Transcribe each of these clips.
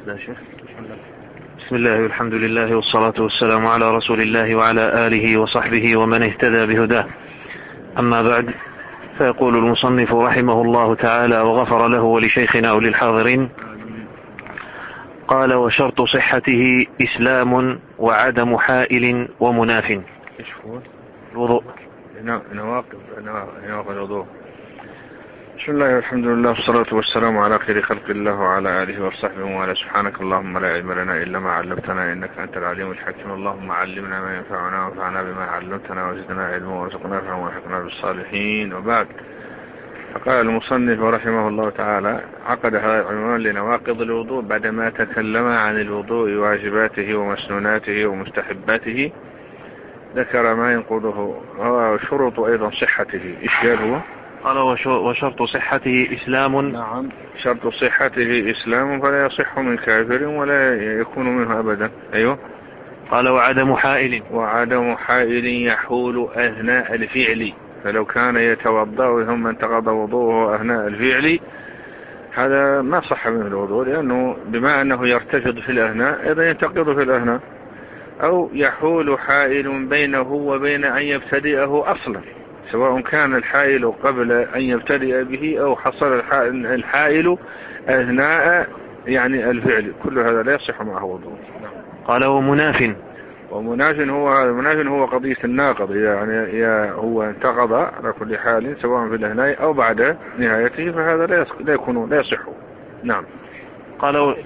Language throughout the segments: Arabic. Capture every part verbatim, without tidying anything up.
لا شيخ. بسم الله والحمد لله والصلاة والسلام على رسول الله وعلى آله وصحبه ومن اهتدى بهداه. أما بعد، فيقول المصنف رحمه الله تعالى وغفر له ولشيخنا وللحاضرين: قال: وشرط صحته إسلام وعدم حائل ومناف. ايش هو؟ الوضوء. نواقض نواقض الوضوء. بسم الله والحمد لله والصلاة والسلام على خير خلق الله وعلى آله وصحبه وعلى. سبحانك اللهم لا علم لنا إلا ما علمتنا إنك أنت العليم الحكيم. اللهم علمنا ما ينفعنا وانفعنا بما علمتنا وزدنا علما وارزقنا فهما والحقنا بالصالحين. وبعد، فقال المصنف رحمه الله تعالى: عقد هذا العنوان لنواقض الوضوء بعدما تكلم عن الوضوء واجباته ومسنوناته ومستحباته، ذكر ما ينقضه وشروط أيضا صحته. إيش قال هو؟ قال: وشرط صحته إسلام. نعم، شرط صحته إسلام، فلا يصح من كافر ولا يكون منه أبدا. أيوه. قال: وعدم حائل. وعدم حائل يحول أثناء الفعل، فلو كان يتوضأ ثم انتقض وضوءه أثناء الفعل هذا ما صح منه الوضوء، لأنه بما أنه يرتفض في الأثناء أيضا ينتقض في الأثناء. أو يحول حائل بينه وبين أن يبتدئه أصلا، سواء كان الحائل قبل أن يبتدئ به أو حصل الحائل أثناء يعني الفعل، كل هذا لا يصح معه وضوء. قال: ومناف. ومناف هو هذا مناف هو قضية الناقض، يعني يا هو انتقض على كل حال سواء في الأثناء أو بعد نهايته، فهذا لا لا يكون لا يصح. نعم. قال: و...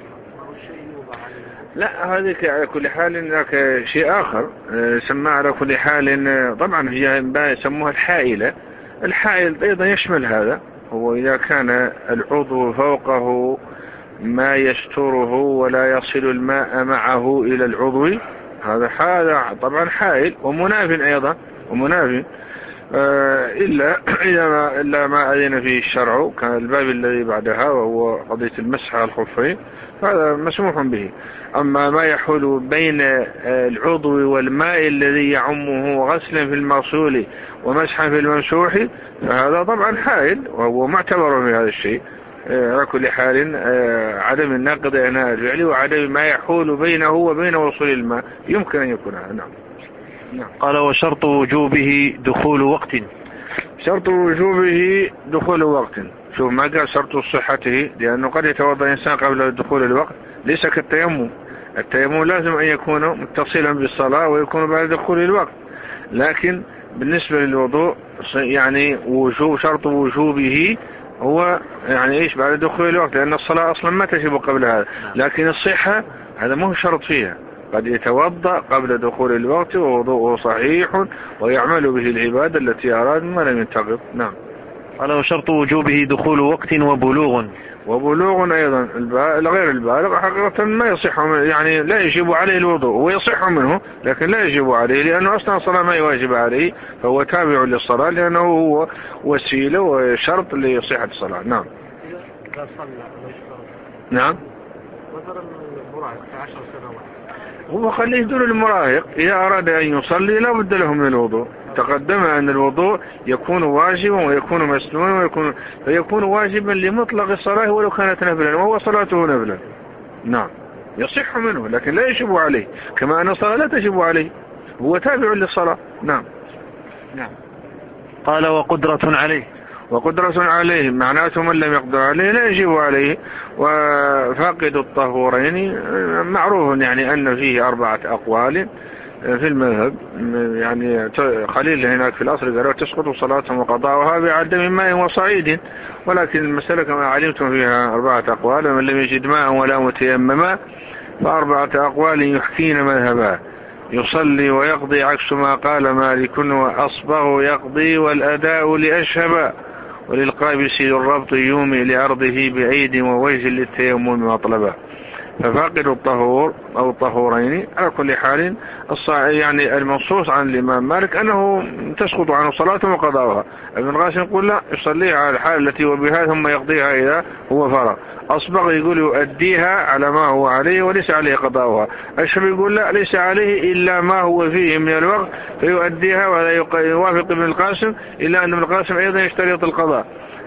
لا، هذه على كل حال هناك شيء آخر سماه على كل حال. طبعا هي يسموها الحائلة. الحائل أيضا يشمل هذا، هو إذا كان العضو فوقه ما يستره ولا يصل الماء معه إلى العضو، هذا هذا طبعا حائل. ومناف أيضا، ومناف آه إلا إلا ما إلا ما أذن فيه الشرع، كان الباب الذي بعدها وهو قضية المسح على الخفين، هذا مسموح به. أما ما يحول بين العضو والماء الذي يعمه غسلا في المغسول ومسحا في الممسوح، فهذا طبعا حائل وهو معتبر في هذا الشيء. على كل حال عدم الناقض أثناء الفعل وعدم ما يحول بينه وبين وصول الماء يمكن أن يكون هذا. نعم. نعم. قال: وشرط وجوبه دخول وقت. شرط وجوبه دخول وقت. شوف ما قال شرط صحته، لأنه قد يتوضأ الإنسان قبل دخول الوقت، ليس كالتيمم. التيمم لازم أن يكون متصلا بالصلاة ويكون بعد دخول الوقت، لكن بالنسبة للوضوء يعني وجوب شرط وجوبه هو يعني إيش؟ بعد دخول الوقت، لأن الصلاة أصلا ما تجب قبل هذا. لكن الصحة هذا مو شرط فيها، قد يتوضأ قبل دخول الوقت ووضوءه صحيح ويعمل به العبادة التي أراد ما لم ينتقض. نعم. قال: وشرط وجوبه دخول وقت وبلوغ. وبلوغ أيضا، غير البالغ حقيقة ما يصح، يعني لا يجب عليه الوضوء، ويصح منه لكن لا يجب عليه، لأنه أصلا الصلاة ما يواجب عليه، فهو تابع للصلاة لأنه هو وسيلة وشرط لصحة الصلاة. نعم. نعم. مثلا المراهق في عشر سنوات، هو خليه دون المراهق، إذا أراد أن يصلي لا بد له من الوضوء. تقدم أن الوضوء يكون واجبا ويكون مسنونا ويكون فيكون واجبا لمطلق الصلاة ولو كانت نفلا، وهو صلاته نفلا. نعم، يصح منه لكن لا يجب عليه، كما أن الصلاة لا تجب عليه، هو تابع للصلاة. نعم. نعم. قال: وقدرة عليه. وقدرة عليه معناته من لم يقدر عليه لا يجب عليه. وفاقد الطهورين معروف يعني أن فيه أربعة أقوال في المذهب، يعني خليل هناك في الأصل قالوا تسقط صلاتهم وقضاؤها بعدم ماء وصعيد، ولكن المسألة كما علمتم فيها أربعة أقوال، من لم يجد ماء ولا متيمما فأربعة أقوال يحكين مذهبا: يصلي ويقضي عكس ما قال مالك، وأصبغ يقضي والأداء لأشهب، وللقابس الربط يومي لأرضه بعيد ووجه للتيمم مطلبا. ففاقد الطهور أو الطهورين على كل حال يعني المنصوص عن الإمام مالك أنه تسقط عنه صلاة وقضاؤها. ابن القاسم يقول لا، يصليها على الحال التي وبها ثم يقضيها إذا هو فرغ. أصبغ يقول يؤديها على ما هو عليه وليس عليه قضاؤها. أشهب يقول لا، ليس عليه إلا ما هو فيه من الوقت فيؤديها، ولا يوافق ابن القاسم إلا أن ابن القاسم أيضا يشترط القضاء.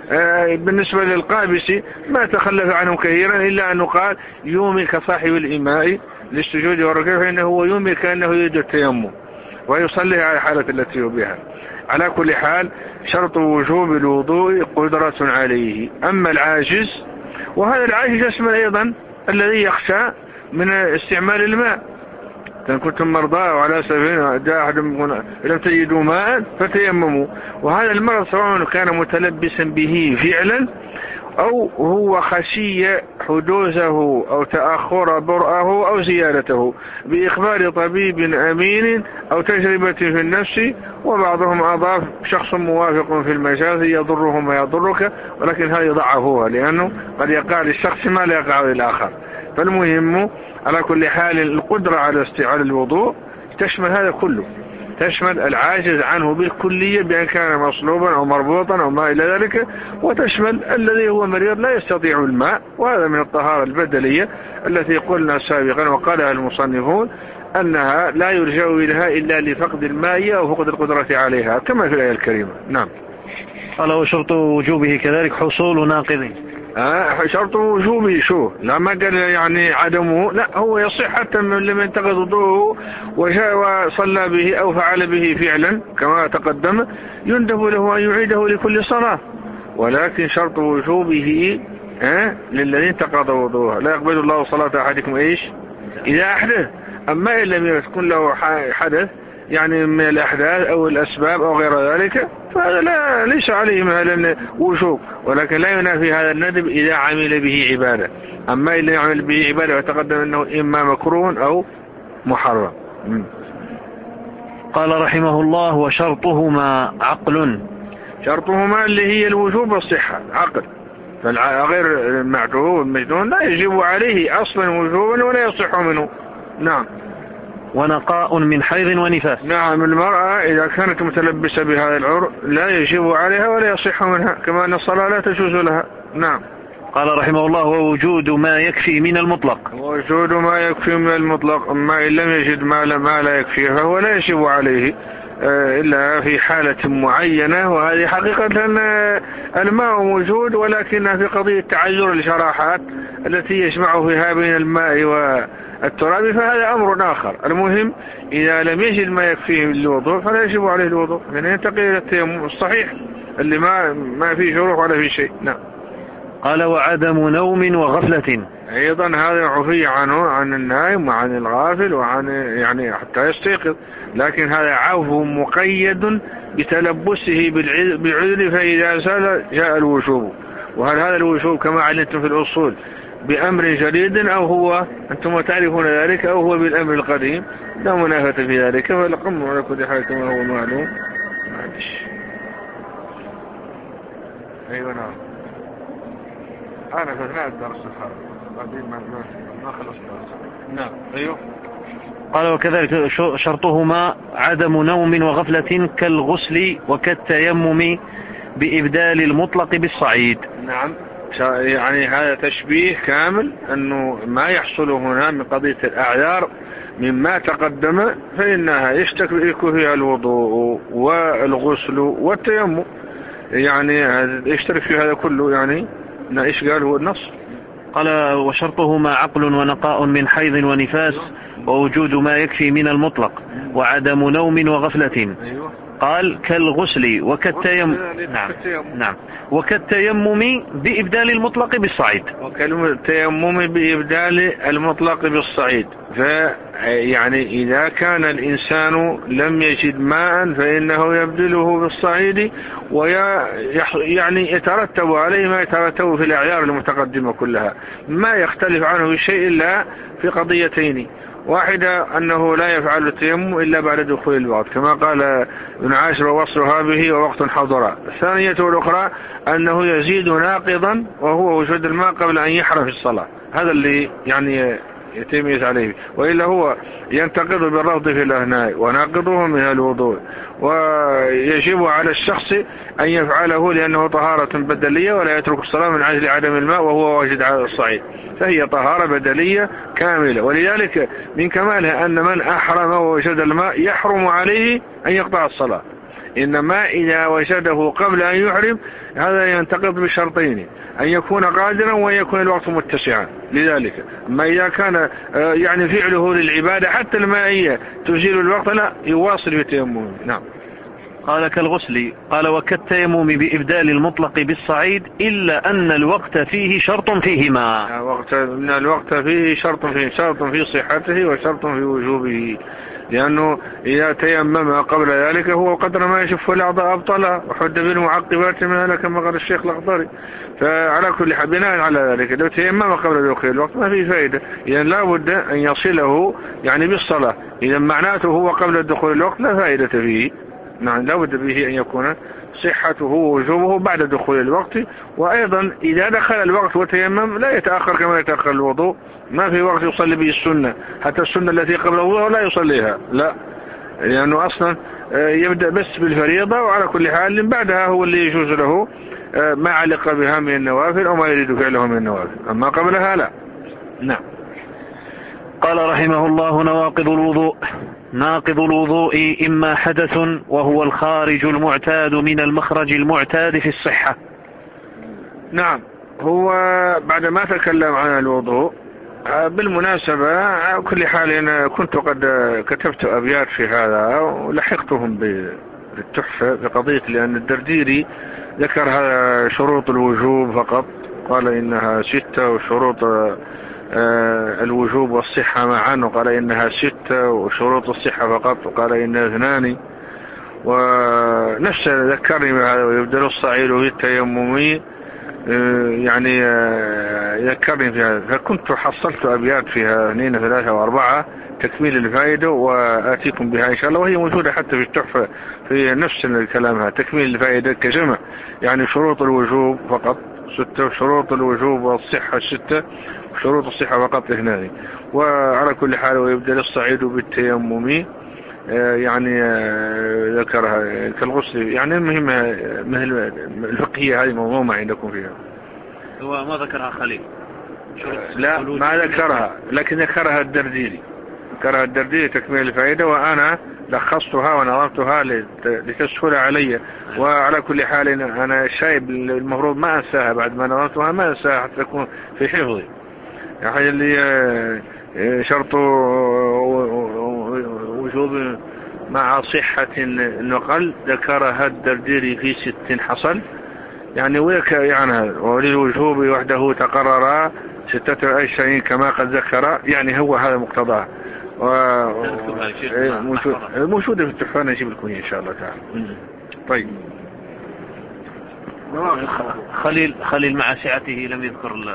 بالنسبة للقابس ما تخلف عنه كثيرا إلا أنه قال يومي كصاحب الإماء للسجود والركوع، فإنه هو يومي كأنه يريد التيمم ويصلي على الحالة التي هو بها. على كل حال شرط وجوب الوضوء قدرة عليه. أما العاجز، وهذا العاجز يشمل أيضا الذي يخشى من استعمال الماء، إن كنتم مرضى وعلى سفر جاء أحد لم تجدوا ماء فتيمموا، وهذا المرض سواء كان متلبسا به فعلا أو هو خشي حدوثه أو تأخر برأه أو زيادته بإخبار طبيب أمين أو تجربة في النفس. وبعضهم أضاف شخص موافق في المجاز يضره ما يضرك، ولكن هذا يضعفوها لأنه قد يقع للشخص ما لا يقع للآخر. فالمهم على كل حال القدرة على استعمال الوضوء تشمل هذا كله، تشمل العاجز عنه بالكلية بأن كان مصلوبا أو مربوطا أو ما إلى ذلك، وتشمل الذي هو مريض لا يستطيع الماء، وهذا من الطهارة البدنية التي قلنا سابقا وقالها المصنفون أنها لا يرجع إليها إلا لفقد الماء أو فقد القدرة عليها كما في الآية الكريمة. نعم. قال وشرط وجوبه كذلك حصول ناقض. آه شرط وجوبه شو لا ما قال يعني عدمه، لا هو يصح حتى من لمن انتقض وضوءه وجاء وصلى به أو فعل به فعلا كما تقدم يندب له أن يعيده لكل صلاة، ولكن شرط وجوبه آه للذين انتقض وضوءه لا يقبل الله صلاة أحدكم إيش إذا أحدث. أما إن لم يكن له حدث يعني من الأحداث أو الأسباب أو غير ذلك فهذا لا ليس عليه مثلا وجوب، ولكن لا ينافي هذا الندب إذا عمل به عبادة. أما إذا يعمل به عبادة وتقدم أنه إما مكروه أو محرم. قال رحمه الله وشرطهما عقل. شرطهما اللي هي الوجوب والصحة عقل، فغير المعتوه والمجنون لا يجب عليه أصلا وجوبا ولا يصح منه. نعم. ونقاء من حيض ونفاس. نعم المرأة إذا كانت متلبسة بهذا العرق لا يجب عليها ولا يصح منها، كما أن الصلاة لا تجوز لها. نعم. قال رحمه الله ووجود ما يكفي من المطلق. ووجود ما يكفي من المطلق، أما إن لم يجد ما لا, ما لا يكفي فهو لا يجب عليه إلا في حالة معينة، وهذه حقيقة الماء موجود ولكنها في قضية تعذر الشراحات التي يجمع فيها بين الماء والتراب، فهذا أمر آخر. المهم إذا لم يجد ما يكفيه للوضوء فلا يجب عليه الوضوء، يعني ينتقل إلى التيمم الصحيح اللي ما ما فيه جروح ولا فيه شيء. نعم. قال وعدم نوم وغفلة. أيضا هذا عفي عنه عن النائم وعن الغافل وعن يعني حتى يستيقظ، لكن هذا عفو مقيد بتلبسه بالعذر، فإذا زال جاء الوجوب. وهل هذا الوجوب كما علمتم في الأصول بأمر جديد أو هو أنتم تعرفون ذلك أو هو بالأمر القديم؟ لا منافة في ذلك، فالأمر على كل حال كما هو معلوم. معلش. أيوة نعم. أنا في أثناء الدرس الخارج بعدين ما ما خلص الدرس. نعم. أيوه. قال وكذلك شرطهما عدم نوم وغفلة كالغسل وكالتيمم بإبدال المطلق بالصعيد. نعم. يعني هذا تشبيه كامل أنه ما يحصل هنا من قضية الأعذار مما تقدم فإنها يشترك فيها الوضوء والغسل والتيمم، يعني يشترك في هذا كله. يعني إيش قال هو النص؟ قال وشرطهما عقل ونقاء من حيض ونفاس ووجود ما يكفي من المطلق وعدم نوم وغفلة. قال كالغسل وكالتيمم. نعم. نعم. وكالتيمم بإبدال المطلق بالصعيد. وكالتيمم بإبدال المطلق بالصعيد. فيعني إذا كان الإنسان لم يجد ماء فإنه يبدله بالصعيد، ويعني يترتب عليه ما يترتب في الأعيار المتقدمة كلها، ما يختلف عنه شيء إلا في قضيتين: واحدة أنه لا يفعل التيمم إلا بعد دخول الوقت كما قال ابن عاشر ووصلها به ووقت حضر. الثانية والأخرى أنه يزيد ناقضا وهو وجود الماء قبل أن يحرم في الصلاة، هذا اللي يعني يتميز عليه، وإلا هو ينتقض بالرفض في الأهناء وناقضه من الوضوء، ويجب على الشخص أن يفعله لأنه طهارة بدلية ولا يترك الصلاة من عجل عدم الماء وهو واجد على الصعيد، فهي طهارة بدلية كاملة. ولذلك من كمالها أن من أحرم ووجد الماء يحرم عليه أن يقطع الصلاة، إنما إذا وجده قبل أن يحرم هذا ينتقض بشرطين: أن يكون قادرا وأن يكون الوقت متسعا لذلك. أما إذا كان يعني فعله للعبادة حتى المائية تزيل الوقت لا يواصل في التيمم. نعم. قال كالغسل. قال وكالتيمم بإبدال المطلق بالصعيد إلا أن الوقت فيه شرط فيهما. وقت من الوقت فيه شرط فيه شرط في صحته وشرط في وجوبه، لأنه إذا تيمم قبل ذلك هو قدر ما يشف الأعضاء أبطل وحد بالمعقبات من هذا كما قال الشيخ الأخضري. فعلى كل حال بناء على ذلك لو تيمم قبل دخول الوقت ما فيه فائدة، إذا لا بد أن يصله يعني بالصلاة. إذا معناته هو قبل دخول الوقت لا فائدة فيه. نعم لا بد به أن يكون صحته ووجوبه بعد دخول الوقت. وأيضا إذا دخل الوقت وتيمم لا يتأخر كما يتأخر الوضوء. ما في وقت يصلي به السنة، حتى السنة التي قبل الوضوء لا يصليها، لا، لأنه أصلا يبدأ بس بالفريضة، وعلى كل حال بعدها هو اللي يجوز له ما علق بها من النوافل أو ما يريد فعله من النوافل، أما قبلها لا. نعم. قال رحمه الله: نواقض الوضوء. ناقض الوضوء إما حدث وهو الخارج المعتاد من المخرج المعتاد في الصحة. نعم. هو بعد ما تكلم عن الوضوء بالمناسبة كل حال أنا كنت قد كتبت أبيات في هذا ولحقتهم بالتحفة في قضية، لأن الدرديري ذكر هذا شروط الوجوب فقط، قال إنها ستة، وشروط الوجوب والصحة معا وقال إنها ستة، وشروط الصحة فقط وقال إنها اثنان. ونفس ذكرني بهذا: ويبدل الصعيد في التيممي، يعني يذكرني في هذا. فكنت حصلت أبيات فيها اثنين ثلاثة وأربعة تكميل الفائدة وآتيكم بها إن شاء الله، وهي موجودة حتى في التحفة في نفس الكلامها تكميل الفائدة كجمع. يعني شروط الوجوب فقط ستة، وشروط الوجوب والصحة ستة، وشروط الصحة فقط اثنان. وعلى كل حال ويبدل الصعيد بالتيمم يعني ذكرها كالغسل. يعني المهمة مثل الفقهية هذه موضوع عندكم فيها. هو ما ذكرها خليل؟ لا ما ذكرها، لكن ذكرها الدرديري، ذكرها الدرديري تكميل الفائدة، وأنا لخصتها ونظرتها لتسهل علي. وعلى كل حال أنا شايب المفروض ما أنساها، بعد ما نظرتها ما أنساها حتى تكون في حفظي. يعني اللي شرط وجوب مع صحة النقل ذكرها الدرديري في ست حصل، يعني ويك يعني وللوجوب وحده تقرر ستة أشياء كما قد ذكر، يعني هو هذا مقتضاه. موجودة في التحفة، نجيب لكم إن شاء الله تعالى. طيب. خليل خليل مع سعته لم يذكر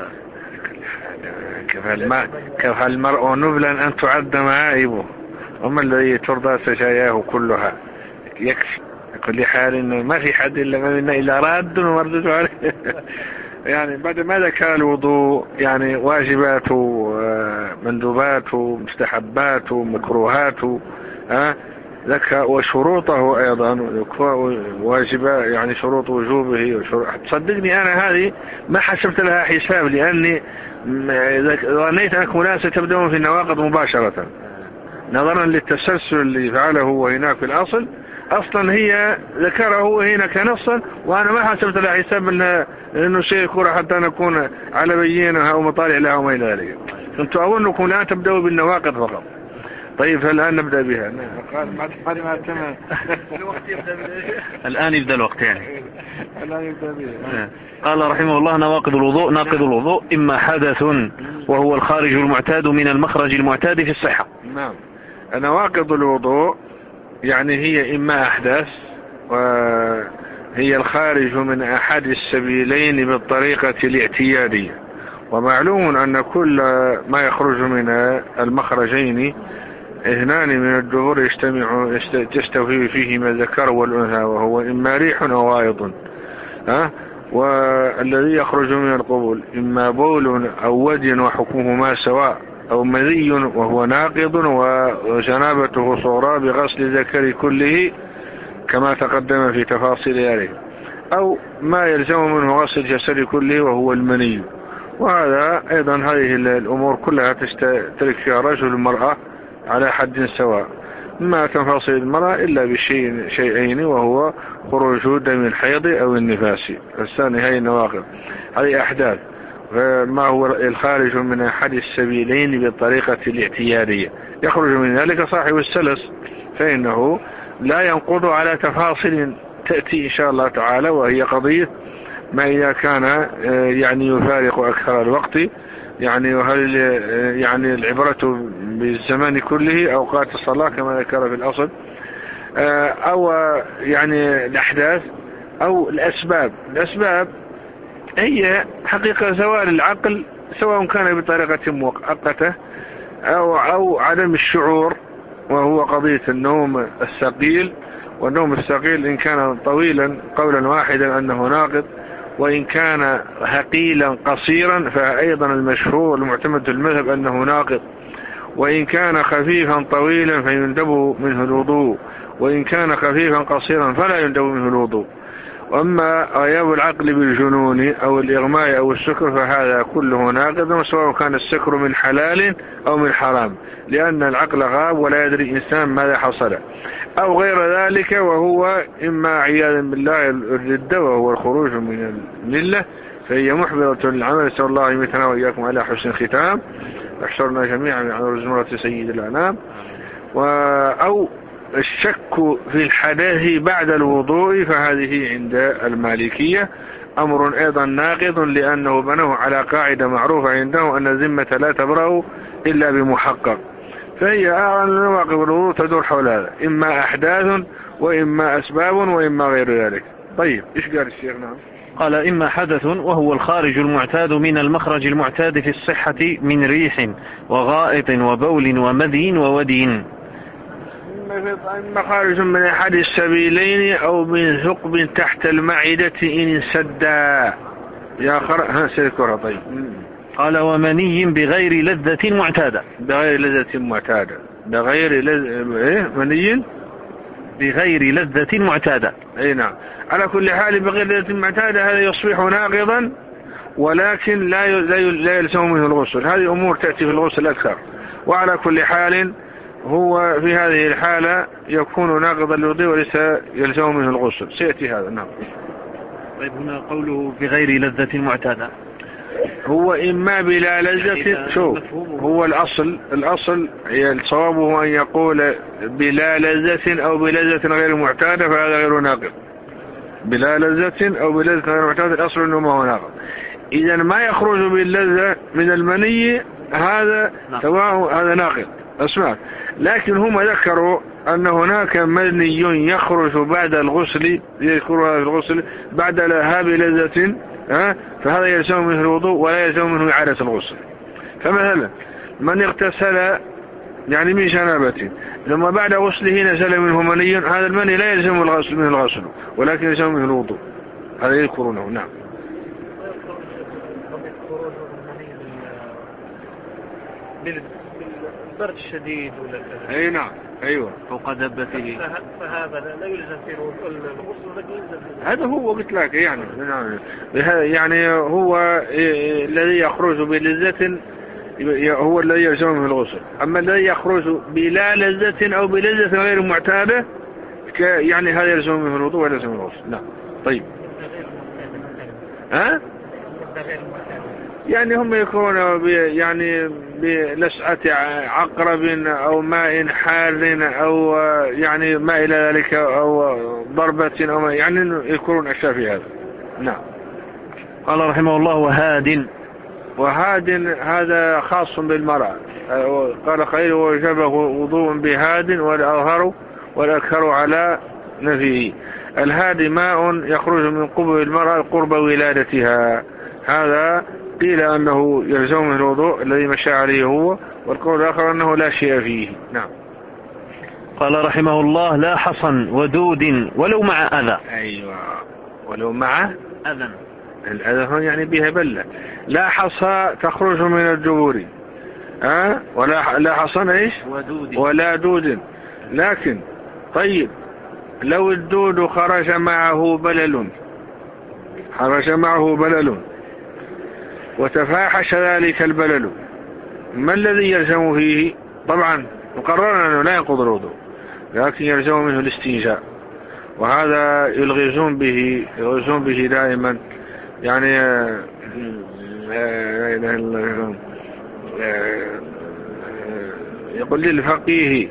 كفى المرء نبلا أن تعد معائبه، وما الذي ترضى سجاياه كلها. يكفي كل حال إنه ما في حد إلا ما منا إلا راد ومردود عليه. يعني بعد ما ذكر الوضوء يعني واجبات ومندوبات ومستحبات ومكروهات ها ذكر وشروطه أيضا واجبات، يعني شروط وجوبه. تصدقني أنا هذه ما حسبت لها حساب، لأني ظنيت أنكم لا ستبدأون في النواقض مباشرة نظرا للتسلسل اللي فعله هو هناك في الأصل. أصلا هي ذكره هنا كنصا، وأنا ما حسبت لها حساب أنه شيء يكون حتى نكون على بينها أو مطالع لها وما إلى ذلك. كنت أظنكم لا تبدأوا بالنواقض فقط. طيب فالآن نبدأ بها. الآن يبدأ الوقت يعني. الآن يبدأ بها. قال رحمه الله: نواقض الوضوء. ناقض الوضوء إما حدث وهو الخارج المعتاد من المخرج المعتاد في الصحة. نعم. نواقض الوضوء يعني هي إما أحداث، وهي الخارج من أحد السبيلين بالطريقة الاعتيادية. ومعلوم أن كل ما يخرج من المخرجين اثنان من الدهور يجتمع تستوفي فيهما الذكر والأنثى، وهو إما ريح أو غائط. ها والذي يخرج من القبول إما بول أو ودي وحكمهما سواء، أو مذي وهو ناقض وجنابته صغرى بغسل الذكر كله كما تقدم في تفاصيل ذلك، أو ما يلزم منه غسل الجسد كله وهو المني. وهذا أيضا هذه الأمور كلها تشترك فيها رجل المرأة على حد سواء. ما تنفصل المرأة إلا بشيء شيئين، وهو خروج دم الحيض أو النفاس. الثاني هي النواقض، هذه أحداث. ما هو الخارج من أحد السبيلين بالطريقة الاعتيادية يخرج من ذلك صاحب السلس، فإنه لا ينقض على تفاصيل تأتي إن شاء الله تعالى، وهي قضية ما إذا كان يعني يفارق أكثر الوقت، يعني وهل يعني العبرة بالزمان كله أوقات الصلاة كما ذكر في الأصل، أو يعني الأحداث أو الأسباب. الأسباب هي حقيقة زوال العقل، سواء كان بطريقة مؤقتة أو, أو عدم الشعور، وهو قضية النوم الثقيل. والنوم الثقيل إن كان طويلا قولا واحدا أنه ناقض، وإن كان هقيلا قصيرا فأيضا المشهور المعتمد المذهب أنه ناقض. وإن كان خفيفا طويلا فيندب منه الوضوء، وإن كان خفيفا قصيرا فلا يندب منه الوضوء. وأما غياب العقل بالجنون أو الإغماء أو السكر فهذا كله ناقض، سواء كان السكر من حلال أو من حرام، لأن العقل غاب ولا يدري الإنسان ماذا حصل، أو غير ذلك، وهو إما عياذا بالله الردة وهو الخروج من الملة، فهي محبطة للعمل. نسأل الله يميتنا وإياكم على حسن ختام، احشرنا جميعا على زمرة سيد الأنام. أو الشك في الحدث بعد الوضوء، فهذه عند المالكية أمر أيضا ناقض، لأنه بنوه على قاعدة معروفة عنده أن الذمة لا تبرأ إلا بمحقق، فهي أعلى نواقض الوضوء تدور حول هذا، إما أحداث وإما أسباب وإما غير ذلك. طيب إيش قال الشيخ؟ نعم قال إما حدث وهو الخارج المعتاد من المخرج المعتاد في الصحة من ريح وغائط وبول ومذي وودي. إما خارج من أحد السبيلين أو من ثقب تحت المعدة إن انسدا. يا خر ها سيذكرها. طيب قال ومني بغير لذة معتادة. بغير لذة معتادة بغير لذة إيه مني بغير لذة معتادة. أي نعم. على كل حال بغير لذة معتادة هذا يصبح ناقضا، ولكن لا لا يلزم منه الغسل. هذه أمور تأتي في الغسل أكثر. وعلى كل حال هو في هذه الحالة يكون ناقضا للوضوء وليس يلزم منه الغسل، سيأتي هذا. نعم. طيب هنا قوله بغير لذة معتادة هو إما بلا لذة. شوف هو الأصل الأصل الصواب هو أن يقول بلا لذة أو بلذة غير معتادة، فهذا غير ناقض. بلا لذة أو بلذة غير معتادة الأصل أنه ما هو ناقض. إذا ما يخرج باللذة من المني هذا سواء هذا ناقض أسمع. لكن هم ذكروا أن هناك مني يخرج بعد الغسل، يذكرها في الغسل بعد لهاب لذة، ها فهذا يلزم منه الوضوء ولا يلزم منه إعادة الغسل. فمثلا من اغتسل يعني من جنابة ثم بعد غسله نزل منه مني، هذا المني لا يلزم الغسل منه الغسل ولكن يلزم منه الوضوء. هذا يذكرونه. نعم. بالبرد الشديد ولا اي نعم ايوه فوق دبته، فهذا لا يلزم فيه الغسل ولكن يلزم فيه. هذا هو قلت لك يعني يعني هو الذي يخرج بلذة هو الذي يلزم منه الغسل. اما الذي يخرج بلا لذة او بلذة غير معتادة يعني هذا يلزم منه الوضوء ولا يلزم الغسل. لا. طيب ها يعني هم يكونوا يعني بلسعة عقرب أو ماء حار أو يعني ما إلى ذلك أو ضربة أو ما يعني يكونون أشياء في هذا. نعم. قال رحمه الله وهاد. وهاد هذا خاص بالمرأة. قال خير وجبه وضوء بهاد والأظهر والأكثر على نفيه. الهاد ماء يخرج من قبل المرأة قرب ولادتها. هذا قيل أنه يلزم من الوضوء الذي مشى عليه هو، والقول الآخر أنه لا شيء فيه. نعم. قال رحمه الله لا حصن ودود ولو مع أذى. أيوة ولو مع أذى. الأذى يعني بها بلة. لا حصى تخرج من الجبور أه؟ ولا لا حصن إيش ودود ولا دود. لكن طيب لو الدود خرج معه بلل خرج معه بلل وتفاحش ذلك البلل، ما الذي يلزم فيه؟ طبعا مقرر أنه لا ينقض الوضوء، لكن يلزم منه الاستنجاء، وهذا يلغزون به يلغزون به دائما، يعني يقول للفقيه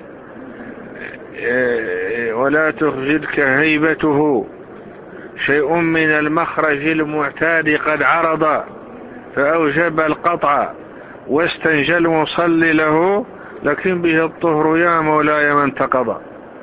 ولا تخجلك هيبته شيء من المخرج المعتاد قد عرض فأوجب القطع واستنجى المصلي له لكن به الطهر يا مولاي من تقضى.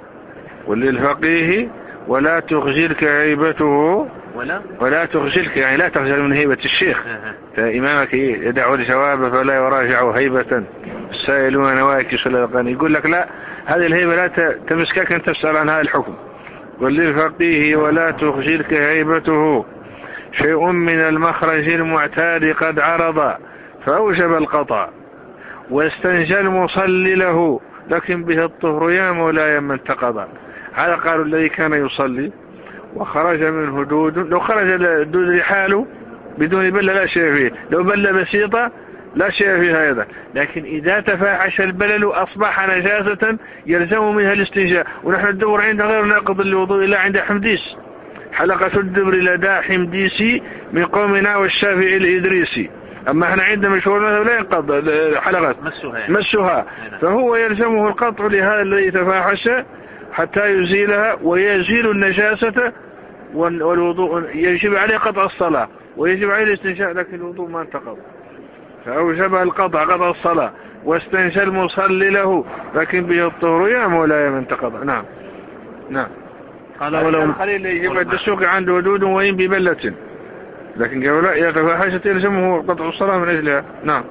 وللفقيه ولا تخجلك هيبته ولا ولا تخجلك يعني لا تخجل من هيبة الشيخ، فإمامك يدعو الجواب فلا يراجع هيبة السائلون نواكس الأذقان، يقول لك لا هذه الهيبة لا تمسكك أن تسأل عن هذا الحكم. وللفقيه ولا تخجلك هيبته شيء من المخرج المعتاد قد عرض فأوجب القطع واستنجى المصلي له لكن به الطهر يا مولاي من تقضى. هذا قالوا الذي كان يصلي وخرج منه دود، لو خرج الدود لحاله بدون بلة لا شيء فيه، لو بلة بسيطة لا شيء فيها أيضا، لكن إذا تفاحش البلل أصبح نجاسة يلزم منها الاستنجاء. ونحن الدور عند غير ناقض للوضوء إلا عند حمديس، حلقة الدبر لدى حمديسي من قومنا والشافعي الإدريسي، أما احنا عندنا مشهورنا لا ينقض حلقات مسها, يعني. مسها فهو يلزمه القطع لهذا الذي تفاحش حتى يزيلها ويزيل النجاسة، والوضوء يجب عليه قطع الصلاة ويجب عليه الاستنشاء لكن الوضوء ما انتقض، فأوجب القطع قطع الصلاة واستنشى المصلي له لكن به الطهر يا مولاي من تقضى. نعم نعم. قال ولو الخليل يجب الدسوق عنده ودود وإن ببلة، لكن قالوا لا إذا تفاحشت يلزمه قطع الصلاة من أجلها. نعم.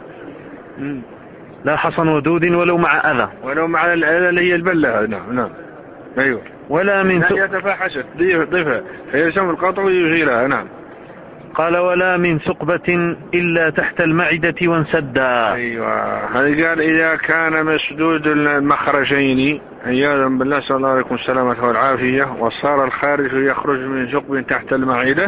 لا حصن ودود ولو مع أذى، ولو مع الأذى اللي هي البلة. نعم نعم أيوه. ولا من إذا تفاحشت ضيفها فيلزم القطع ويزيلها. نعم. قال ولا من ثقبة إلا تحت المعدة وانسدا. أيوة هذا قال إذا كان مسدود المخرجين عياذا بالله صلى الله عليه السلامة والعافية وصار الخارج يخرج من ثقب تحت المعدة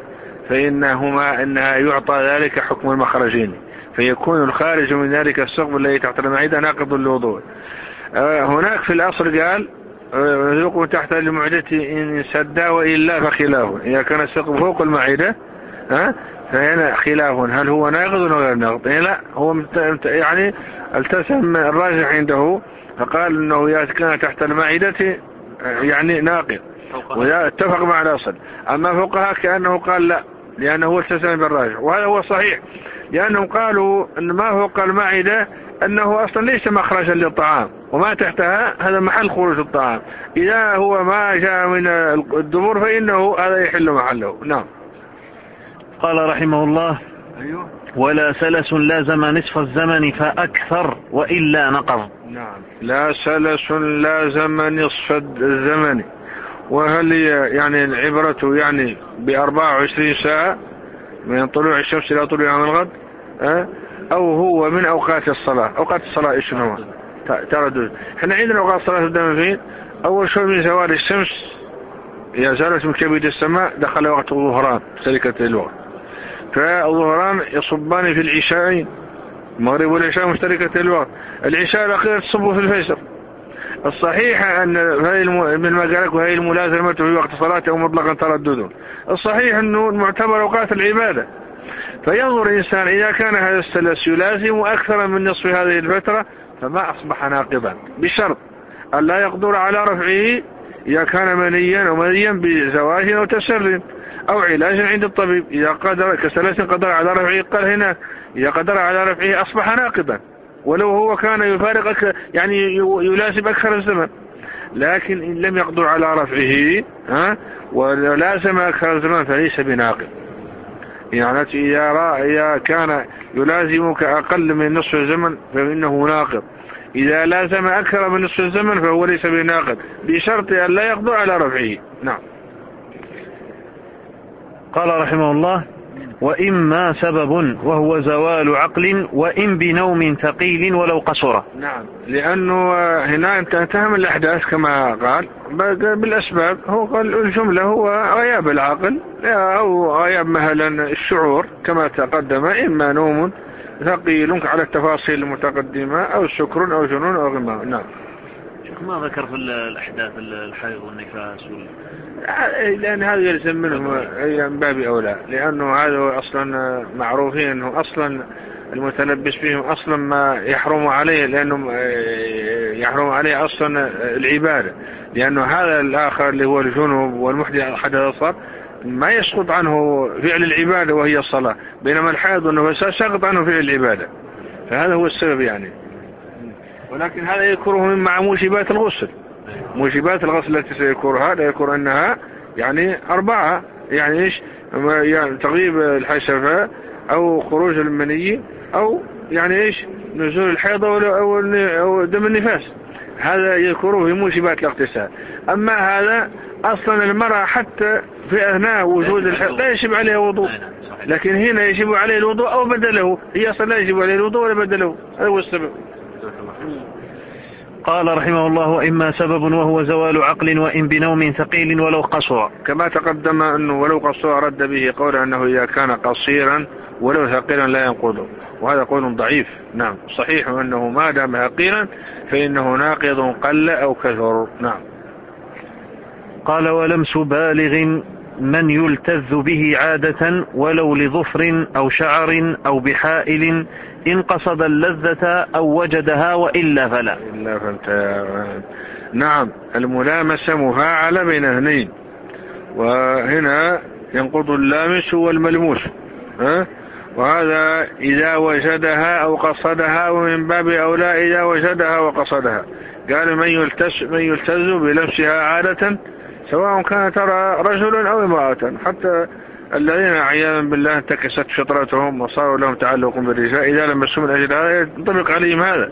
فإنهما إنها يعطى ذلك حكم المخرجين، فيكون الخارج من ذلك الثقب الذي تحت المعدة ناقض للوضوء. هناك في الأصل قال ثقب تحت المعدة إن سدا وإلا فخلاف، إذا كان الثقب فوق المعدة ها فهنا خلاف هل هو ناقض ولا غير ناقض. يعني لا هو يعني التزم الراجح عنده فقال انه اذا كان تحت المعدة يعني ناقض وإذا اتفق مع الاصل. اما فوقها كانه قال لا لانه هو التزم بالراجح، وهذا هو صحيح لانهم قالوا ان ما فوق المعدة انه اصلا ليس مخرجا للطعام وما تحتها هذا محل خروج الطعام، اذا هو ما جاء من الدبر فانه هذا يحل محله. نعم. قال رحمه الله أيوه. ولا سلس لازم نصف الزمن فأكثر وإلا نقض. نعم لا سلس لازم نصف الزمن، وهل يعني العبرة يعني بأربعة وعشرين ساعة من طلوع الشمس إلى طلوع يوم الغد أه؟ أو هو من أوقات الصلاة. أوقات الصلاة إيش هو تردد. احنا عندنا أوقات الصلاة تبدأ فين؟ أول شيء من زوال الشمس إذا زالت من كبد السماء دخل وقت الظهران شركة الوقت، فالظهران يصبان في العشاءين، المغرب والعشاء مشتركة الوقت، العشاء الأخيرة تصب في الفجر. الصحيح أن هذه من المقالك وهي الملازمة في وقت صلاة أو مطلقا تردد. الصحيح أنه معتبر أوقات العبادة، فينظر الإنسان إذا كان هذا السلس يلازم أكثر من نصف هذه الفترة فما أصبح ناقضا، بشرط أن لا يقدر على رفعه إذا كان منيا أو منيا بزواج أو تسر أو علاج عند الطبيب. إذا قدر كسلس قدر على رفعه قال هنا إذا قدر على رفعه أصبح ناقضا ولو هو كان يفارق يعني يلازم أكثر الزمن، لكن إن لم يقدر على رفعه ها ولازم أكثر الزمن فليس بناقض. يعني إذا, إذا كان يلازمك أقل من نصف الزمن فإنه ناقض، إذا لازم أكثر من نصف الزمن فهو ليس بناقض بشرط أن لا يقدر على رفعه. نعم. قال رحمه الله وإما سبب وهو زوال عقل وإن بنوم ثقيل ولو قصر. نعم لأنه هنا انتهى من الأحداث كما قال بالأسباب، هو قال الجملة هو غياب العقل أو غياب مثلا الشعور كما تقدم، إما نوم ثقيل على التفاصيل المتقدمة أو سكر أو جنون أو غمام. نعم. ما ذكر في الأحداث الحيض والنفاس وال... لأن هذا يلزم منهم من باب أولى، لأنه هذا أصلا معروفين أنه أصلا المتلبس بهم أصلا ما يحرم عليه، لأنه يحرم عليه أصلا العبادة، لأنه هذا الآخر اللي هو الجنوب والمحدث حدث أصغر ما يسقط عنه فعل العبادة وهي الصلاة، بينما الحيض والنفاس سقط عنه فعل العبادة، فهذا هو السبب يعني. ولكن هذا يذكره مع موجبات الغسل، موجبات الغسل التي سيذكرها لا يذكر أنها يعني أربعة، يعني إيش؟ يعني تغيب الحشفة أو خروج المني أو يعني إيش نزول الحيض أو أو دم النفاس، هذا يذكره في موجبات الاغتسال. أما هذا أصلا المرأة حتى في أثناء وجود الحيض لا يجب عليها وضوء، لكن هنا يجب عليه الوضوء أو بدله، هي أصلا لا يجب عليه الوضوء ولا بدله، هذا هو السبب. قال رحمه الله: وإما سبب وهو زوال عقل وإن بنوم ثقيل ولو قصر. كما تقدم أنه ولو قصر رد به قول أنه إذا كان قصيرا ولو ثقيلا لا ينقضه، وهذا قول ضعيف. نعم، صحيح أنه ما دام ثقيلا فإنه ناقض قل أو كثر. نعم. قال: ولمس بالغ من يلتذ به عادة ولو لظفر أو شعر أو بحائل إن قصد اللذة أو وجدها وإلا فلا. إلا فلا. نعم، الملامسة مفاعلة بين اثنين، وهنا ينقض اللامس والملموس، ها؟ وهذا إذا وجدها أو قصدها، ومن باب أولى إذا وجدها وقصدها. قال: من يلتز من يلتز بلمسها عادة سواء كان ترى رجلا أو امرأة، حتى الذين عياذا بالله انتكست فطرتهم وصاروا لهم تعلق بالرجال إذا لمسوا من أجل هذا ينطبق عليهم هذا.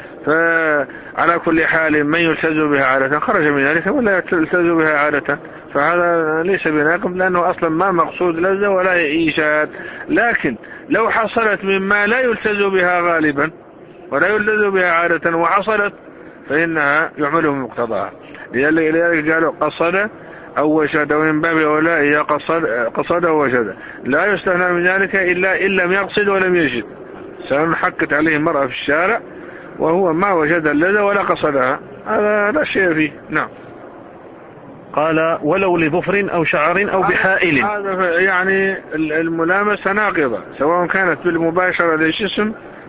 فعلى كل حال من يلتز بها عادة خرج من ذلك ولا يلتز بها عادة، فهذا ليس بناقض، لأنه أصلا ما مقصود لذة ولا إيجاد. لكن لو حصلت مما لا يلتز بها غالبا ولا يلتز بها عادة وحصلت فإنها يعمل بمقتضاها. لذلك قالوا قصد أو وجد، ومن باب أولى إذا قصد قصد أو وجد لا يستثنى من ذلك إلا إن لم يقصد ولم يجد، سواء حكت عليه المرأة في الشارع وهو ما وجد اللذة ولا قصدها، هذا لا شيء فيه. نعم. قال: ولو لظفر أو شعر أو بحائل. هذا يعني الملامسة ناقضة سواء كانت بالمباشرة للجسم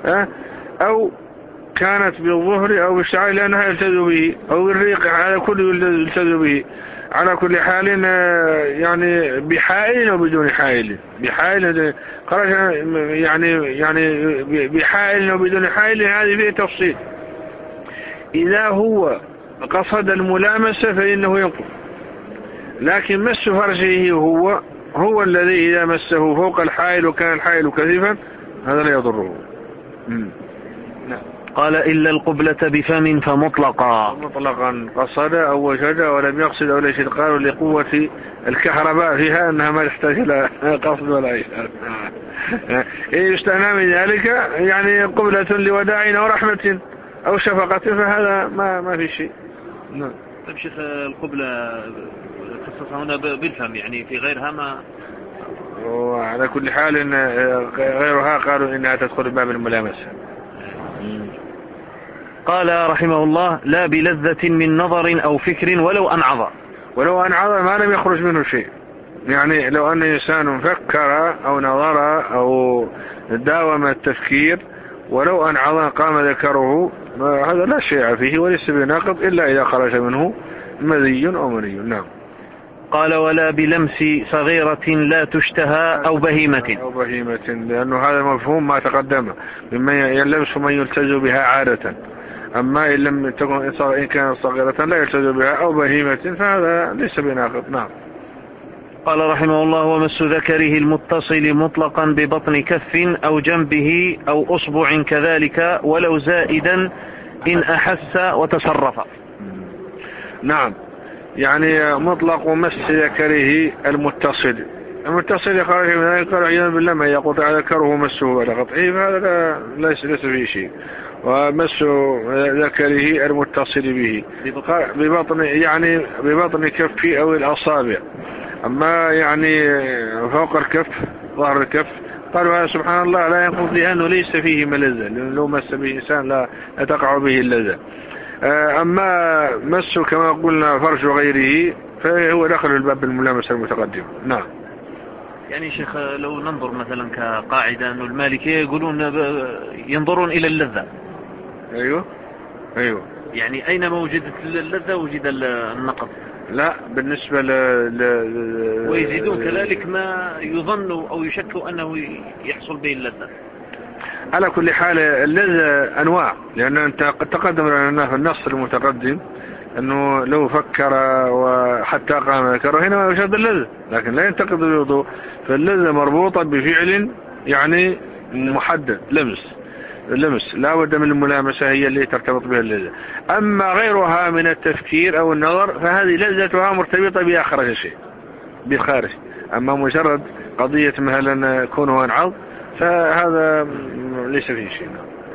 أو كانت بالظهر أو بالشعر لأنها يلتز به، أو بالريق، على كل يلتز به. على كل حال يعني بحائل أو بدون حائل، بحائل خرج يعني يعني بحائل أو بدون حائل، هذه فيه تفصيل. إذا هو قصد الملامسة فإنه ينقض، لكن مس فرجه هو هو الذي إذا مسه فوق الحائل وكان الحائل كثيفا هذا لا يضره. نعم. قال: إلا القبلة بفم فمطلقا. مطلقا قصد أو وجد ولم يقصد أو ليش، قالوا لقوة الكهرباء فيها أنها ما تحتاج إلى قصد ولا إشارة. يستثنى من ذلك يعني قبلة لوداع أو رحمة أو شفقة، فهذا ما ما في شيء. نعم. طيب شيخ، القبلة خصصها هنا بالفم، يعني في غيرها ما. وعلى كل حال إن غيرها قالوا إنها تدخل باب الملامسة. قال رحمه الله: لا بلذة من نظر أو فكر ولو أنعظ. ولو أنعظ ما لم يخرج منه شيء، يعني لو أن إنسان فكر أو نظر أو داوم التفكير ولو أنعظ قام ذكره هذا لا شيء فيه وليس بناقض إلا إذا خرج منه مذي أو مني. نعم. قال: ولا بلمس صغيرة لا تشتهى أو بهيمة. أو بهيمة، لأنه هذا مفهوم ما تقدم مما يلمس من يلتز بها عادة. أما إن لم تكن إن كانت صغيرة لا يلتز بها أو بهيمة فهذا ليس بناقض. نعم. قال رحمه الله: ومس ذكره المتصل مطلقا ببطن كف أو جنبه أو أصبع كذلك ولو زائدا إن أحس وتصرف. نعم، يعني مطلق مس ذكره المتصل المتصل خارج من ذلك قال عياذا بالله ما يقطع ذكره مسه ولا قطعه، فهذا ليس ليس فيه شيء. ومس ذكره المتصل به ببطن يعني ببطن كفه أو الأصابع، أما يعني فوق الكف ظهر الكف قالوا سبحان الله لا ينقض لأنه ليس فيه ملذة، لأنه لو مس به إنسان لا تقع به اللذة. أما مسه كما قلنا فرش غيره فهو داخل الباب الملامسة المتقدم. نعم. يعني شيخ لو ننظر مثلا كقاعدة أن المالكية يقولون ينظرون إلى اللذة. أيوه أيوه. يعني أينما وجدت اللذة وجد النقض. لا بالنسبة ل... ل... ويزيدون كذلك ما يظن أو يشك أنه يحصل به اللذة. على كل حال اللذة أنواع، لأن أنت قد تقدم لنا في النص المتقدم أنه لو فكر وحتى قام ذكره هنا يشهد اللذة، لكن لا ينتقد الوضوء. فاللذة مربوطة بفعل يعني محدد، لمس لمس لا بد من الملامسة هي اللي ترتبط بها اللذة. أما غيرها من التفكير أو النظر فهذه لذتها مرتبطة بآخر شيء بالخارج. أما مجرد قضية مثلا كونه انعض فهذا ليس فيه شيء.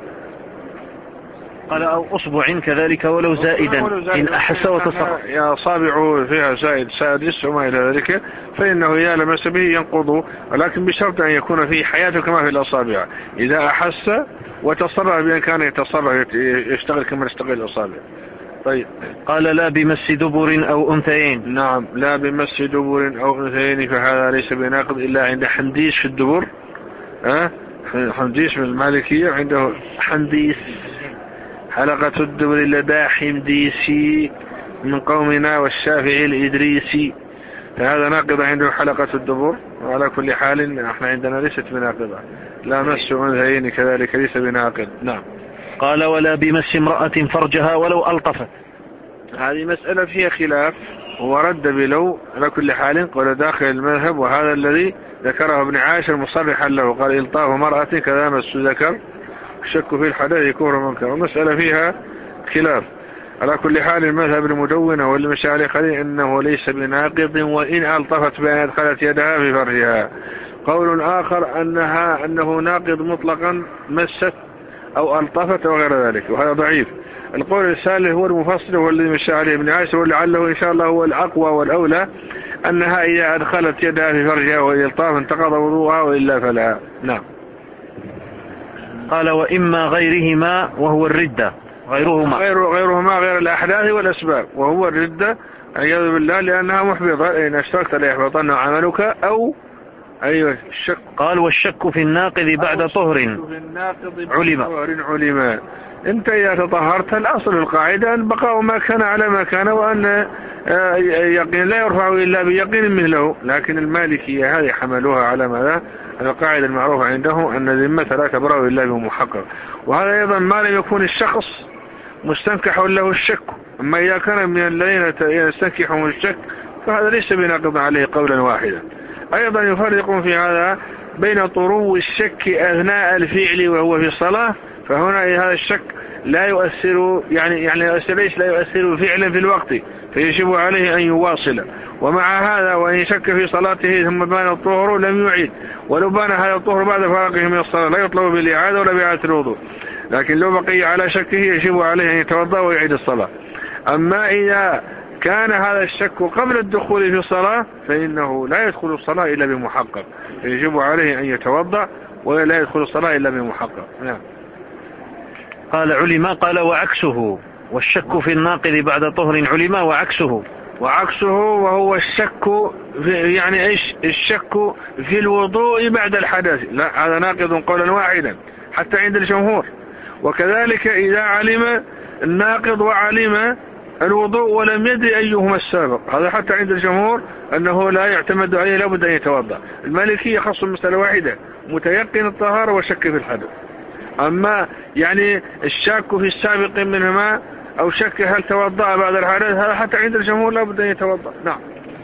قال أو أصبع كذلك ولو زائدا إن أحس وتصرف. يا أصابع فيها زائد سادس وما إلى ذلك فإنه إذا لمس به ينقض، ولكن بشرط أن يكون فيه حياته كما في الأصابع. إذا أحس وتصرف بأن كان يتصرف يشتغل كما يشتغل الأصابع. طيب. قال لا بمس دبر أو أنثيين. نعم لا بمس دبر أو أنثيين فهذا ليس بناقض إلا عند حنديس في الدبر. ها أه؟ حنديس من المالكية عنده حنديس حلقة الدبر لدى حمديسي من قومنا والشافعي الإدريسي، فهذا ناقض عنده حلقة الدبر. وعلى كل حال احنا عندنا ليست بناقضة. لا مس أنثيين كذلك ليس بناقض. نعم. قال ولا بمس امرأة فرجها ولو ألطفت. هذه مسألة فيها خلاف ورد بلو. على كل حال قال داخل المذهب، وهذا الذي ذكره ابن عاشر مصرحا له، قال إلطاف مرأة كذا مس ذكر الشك في الحدث يكون منكر. ومسألة فيها خلاف. على كل حال المذهب المدونة والمشاعر خليل إنه ليس بناقض وإن ألطفت بأن أدخلت يدها في فرجها. قول آخر أنها أنه ناقض مطلقا مست أو ألطفت وغير ذلك، وهذا ضعيف. القول الثالث هو المفصل والذي مشى عليه ابن عاشر ولعله إن شاء الله هو الأقوى والأولى، أنها إذا أدخلت يدها في فرجها وإلطاف انتقض وضوءها وإلا فلا. نعم. قال وإما غيرهما وهو الردة. غيرهما غير غيرهما غير الأحداث والأسباب وهو الردة عياذ بالله، لأنها محبطة. إن اشتركت ليحبطن عملك أو أيوة الشك. قال والشك في الناقض بعد طهر علم. علم. انت إذا تطهرت الأصل القاعدة أن بقاء ما كان على ما كان، وأن يقين لا يرفع إلا بيقين مثله. لكن المالكية هذه حملوها على ماذا؟ القاعدة المعروفة عندهم أن ذمة لا تبرأ إلا بمحقق. وهذا أيضا ما لم يكون الشخص مستنكح له الشك. أما إذا كان من الذين يستنكحهم الشك فهذا ليس بناقض عليه قولا واحدا. أيضا يفرقون في هذا بين طرو الشك أثناء الفعل وهو في الصلاة، فهنا هذا الشك لا يؤثر يعني يعني يؤثر ليس لا يؤثر فعلا في الوقت فيجب عليه أن يواصل. ومع هذا وإن شك في صلاته ثم بان الطهر لم يعيد، ولو بان هذا الطهر بعد فراغه من الصلاة لا يطلب بالإعادة ولا بإعادة الوضوء، لكن لو بقي على شكه يجب عليه أن يتوضأ ويعيد الصلاة. أما إذا كان هذا الشك قبل الدخول في الصلاة فإنه لا يدخل الصلاة إلا بمحقق، يجب عليه أن يتوضأ ولا يدخل الصلاة إلا بمحقق. نعم. قال علماء. قال وعكسه والشك في الناقض بعد طهر علماء وعكسه. وعكسه وهو الشك في يعني ايش الشك في الوضوء بعد الحدث، لا هذا ناقض قولا واحدا حتى عند الجمهور. وكذلك إذا علم الناقض وعلم الوضوء ولم يدري أيهما السابق، هذا حتى عند الجمهور أنه لا يعتمد عليه لابد أن يتوضأ. المالكية خصوا مسألة واحدة متيقن الطهارة والشك في الحدث. أما يعني الشك في السابق منهما أو شك هل توضأ بعد الحدث هذا حتى عند الجمهور لابد أن يتوضأ. نعم.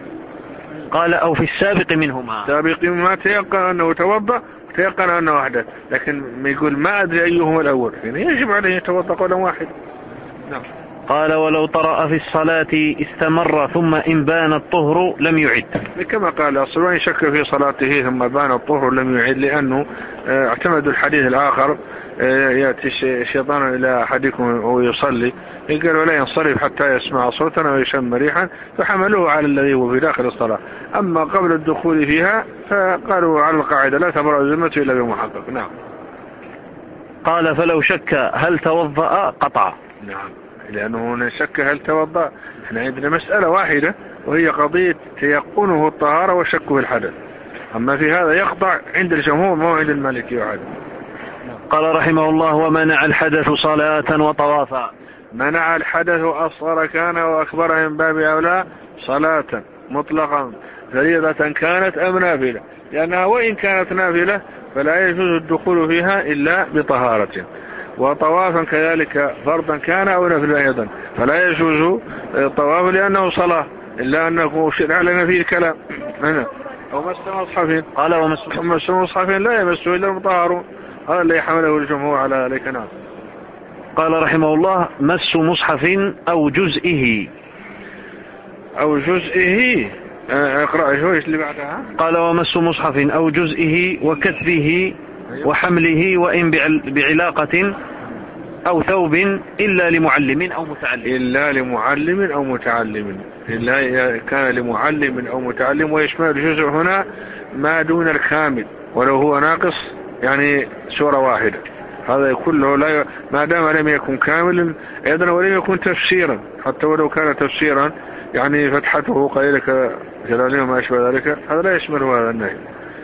قال أو في السابق منهما. سابق ما تيقن أنه توضأ تيقن أنه أحدث، لكن ما يقول ما أدري أيهما الأول يعني يجب عليه يتوضأ قولا واحد. نعم. قال ولو طرأ في الصلاة استمر ثم إن بان الطهر لم يعد، كما قال أصل وإن شك في صلاته ثم بان الطهر لم يعد، لأنه اعتمدوا الحديث الآخر يأتي الشيطان إلى أحدكم وهو يصلي قال ولا ينصرف حتى يسمع صوتا ويشم ريحا، فحملوه على الذي هو في داخل الصلاة. أما قبل الدخول فيها فقالوا على القاعدة لا تبرأ ذمته إلا بمحقق. نعم. قال فلو شك هل توضأ قطع. نعم لأنه هنا شك هل توضأ. احنا عندنا مسألة واحدة وهي قضية تيقنه الطهارة وشكه الحدث، أما في هذا يقطع عند الجمهور مو عند المالكي واحد. قال رحمه الله: ومنع الحدث صلاة وطوافا. منع الحدث أصغر كان وأكبر من باب أولى صلاة مطلقا فريضة كانت أم نافلة، لأنها وإن كانت نافلة فلا يجوز الدخول فيها إلا بطهارة، وطوافا كذلك فرضا كان أو نفلا أيضا فلا يجوز الطواف لأنه صلاة، إلا أنه شرع لنا فيه الكلام. أو مس مصحف، قال ومس مصحف لا يمسه إلا المطهرون، هذا اللي يحمله الجمهور على ذلك. نعم. قال رحمه الله: مس مصحف أو جزئه. أو جزئه. اقرأ شويش اللي بعدها. قال: ومس مصحف أو جزئه وكتبه وحمله وإن بعلاقة أو ثوب إلا لمعلم أو متعلم. إلا لمعلم أو متعلم، إلا كان لمعلم أو متعلم، ويشمل الجزء هنا ما دون الكامل ولو هو ناقص يعني سورة واحدة، هذا كله لا ي... ما دام لم يكن كاملا أيضا ولم يكن تفسيرا، حتى ولو كان تفسيرا يعني فتحته قليلة جلاله ما أشبه ذلك، هذا لا يشمل هذا النهي.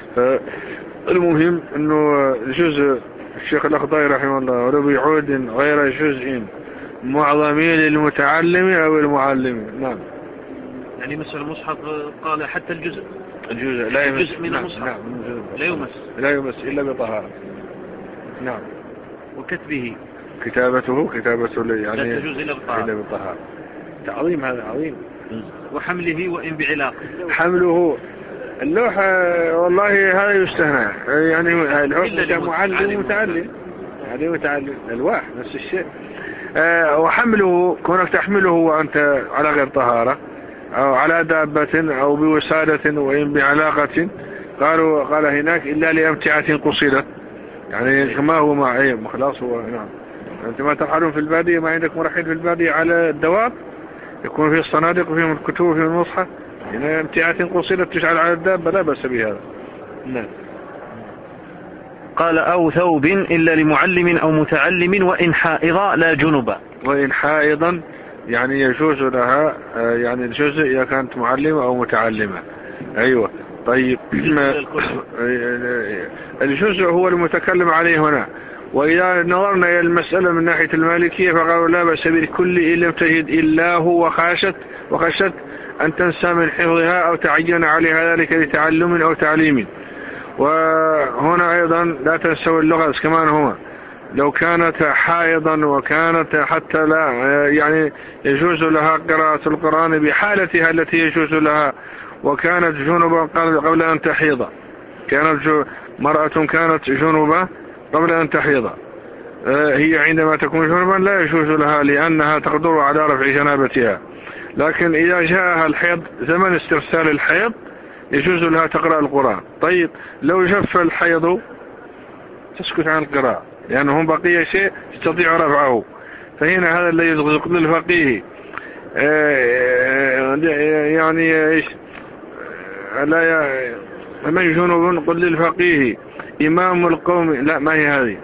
فالمهم أنه الجزء الشيخ الأخضري رحمه الله: ولو بعود غير جزء معظم للمتعلم أو المعلم. نعم. يعني مثل المصحف قال حتى الجزء الجزء لا يمس الجزء من المصحف. نعم. لا يمس لا يمس إلا بطهارة. نعم. وكتبه كتابته كتابته يعني لا تجوز إلا بطهارة. تعظيم، هذا عظيم. وحمله وإن بعلاقة. حمله اللوحة والله هذا يستهنى، يعني اللوحة معلم ومتعلم، يعني متعلم الواح نفس الشيء. أه وحمله كونك تحمله وأنت على غير طهارة أو على دابة أو بوسادة وإن بعلاقة، قالوا قال هناك إلا لأمتعة قصيدة، يعني كما هو مع أي خلاص هو. نعم. أنت ما تفعلون في البادية، ما عندك مرحيل في البادية على الدواب يكون فيه الصناديق وفيه الكتب وفيه المصحف، هنا امتعة قصيدة تشعل على الدابة لا بأس بهذا. نعم. قال: أو ثوب إلا لمعلم أو متعلم وإن حائضا لا جنبا. وإن حائضا يعني يجوز لها يعني الجزء إذا كانت معلمة أو متعلمة. أيوة. طيب الجزء هو المتكلم عليه هنا. وإذا نظرنا إلى المسألة من ناحية المالكية فقالوا لا بأس بالكل إن لم تجد إلا هو وخشت وخشت أن تنسى من حفظها أو تعين عليها ذلك لتعلم أو تعليم. وهنا أيضا لا تنسوا اللغة كمان هو لو كانت حائضا وكانت حتى لا يعني يجوز لها قراءة القرآن بحالتها التي يجوز لها، وكانت جنوبا قبل أن تحيض، كانت مرأة كانت جنوبا قبل أن تحيض، هي عندما تكون جنوبا لا يجوز لها لأنها تقدر على رفع جنابتها، لكن إذا جاءها الحيض زمن استرسال الحيض يجوز لها تقرأ القرآن. طيب لو جف الحيض تسكت عن القراءة لأنه بقي شيء تستطيع رفعه، فهنا هذا الذي يزغزق للفقيه يعني إيش لا من جنوب قل للفقيه إمام القوم، لا ما هي هذه،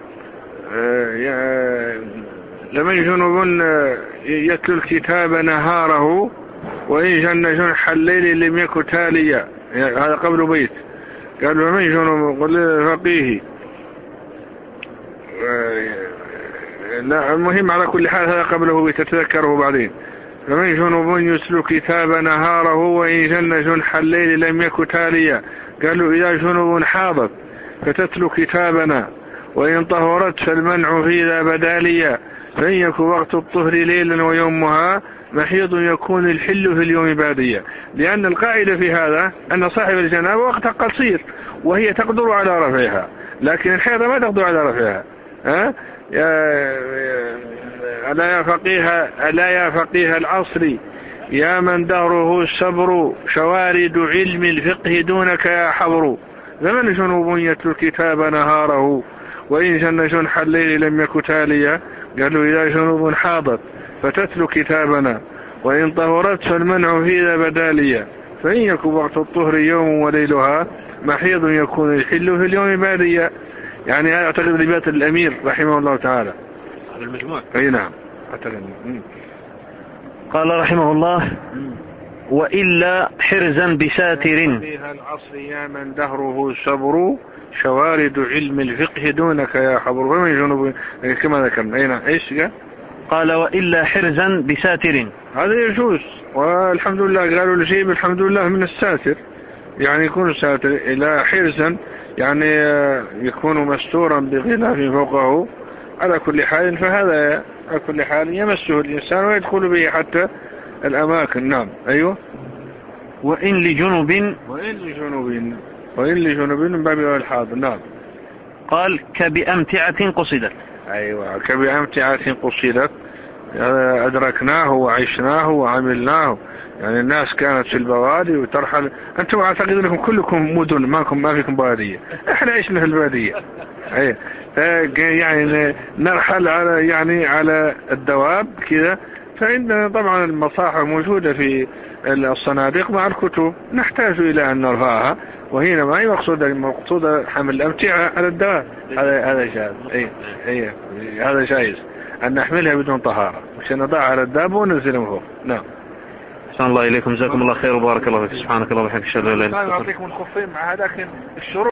لمن جنوب يتلو الكتاب نهاره وإن جن جنح الليل لم يكن تاليا، هذا قبل بيت. قال لمن جنوب قل للفقيه، لا المهم على كل حال هذا قبله بتتذكره بعدين. فمن جنوب يتلو كتاب نهاره وإن جن جنح الليل لم يكن تاليا. قالوا إذا جنوب حاضت فتتلو كتابنا وإن طهرت فالمنع في ذا بداليا، فإن يكن وقت الطهر ليلا ويومها محيض يكون الحل في اليوم بادية، لأن القاعدة في هذا أن صاحب الجنابة وقتها قصير وهي تقدر على رفعها، لكن الحيض ما تقدر على رفعها. ها ألا يا فقيه ألا يا فقيه العصر يا من دهره الصبر شوارد علم الفقه دونك يا حبر. فمن جنوب يتلو الكتاب نهاره وإن جن جنح الليل لم يكن تاليا. قالوا إذا جنوب حاضت فتتلو كتابنا وإن طهرت فالمنع في ذا بداليا، فإن يكن وقت الطهر يوم وليلها محيض يكون الحل في اليوم باديا. يعني هذا أعتقد لبيت الأمير رحمه الله تعالى المجموع. أي نعم أعتقد. قال رحمه الله: وإلا حرزا بساتر. فيها العصر يا من دهره صبر شوارد علم الفقه دونك يا حبر. ومن جنوب كما ذكرنا. أين إيش قال؟ قال: وإلا حرزا بساتر. هذا يجوز، والحمد لله قالوا الجيب الحمد لله من الساتر، يعني يكون ساتر إلى حرزا يعني يكون مستورا بغلاف فوقه على كل حال، فهذا على كل حال يمسه الإنسان ويدخل به حتى الأماكن. نعم. أيوه. وإن لجنوب وإن لجنوب وإن لجنوب من باب الحاضر. نعم. قال: كبأمتعة قصدت. أيوة، كبأمتعة قصدت، أدركناه وعشناه وعملناه. يعني الناس كانت في البوادي وترحل. أنتم أعتقد أنكم كلكم مدن، ماكم ما فيكم بادية. إحنا عشنا في البادية. أيه. يعني نرحل على يعني على الدواب كذا. فإن طبعا المصاحف موجودة في الصناديق مع الكتب، نحتاج إلى أن نرفعها، وهنا ما هي مقصودة المقصودة حمل الأمتعة على الدواب. هذا هذا جائز. أي أي هذا جائز أن نحملها بدون طهارة، عشان نضعها على الدابة وننزلها من فوق. نعم. أحسن الله إليكم، جزاكم الله خير وبارك الله فيك. سبحانك اللهم وبحمدك أشهد أن لا إله إلا أنت. أعطيكم الخفين مع هذا، لكن الشروط